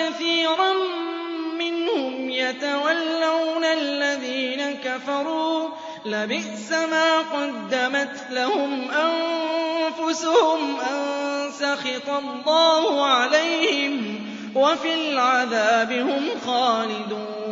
وَكَثِيرًا مِّنْهُمْ يَتَوَلَّوْنَ الَّذِينَ كَفَرُوا ۚ لَبِئْسَ مَا قَدَّمَتْ لَهُمْ أَنفُسُهُمْ أَن سَخِطَ اللَّهُ عَلَيْهِمْ وَفِي الْعَذَابِ هُمْ خَالِدُونَ